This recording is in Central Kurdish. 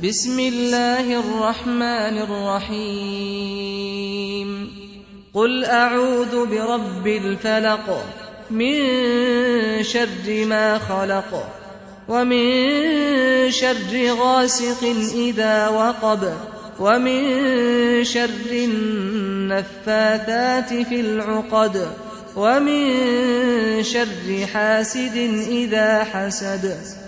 بسم الله الرحمن الرحيم قل أعوذ برب الفلق من شر ما خلق ومن شر غاسق إذا وقب ومن شر النفاثات في العقد ومن شر حاسد إذا حسد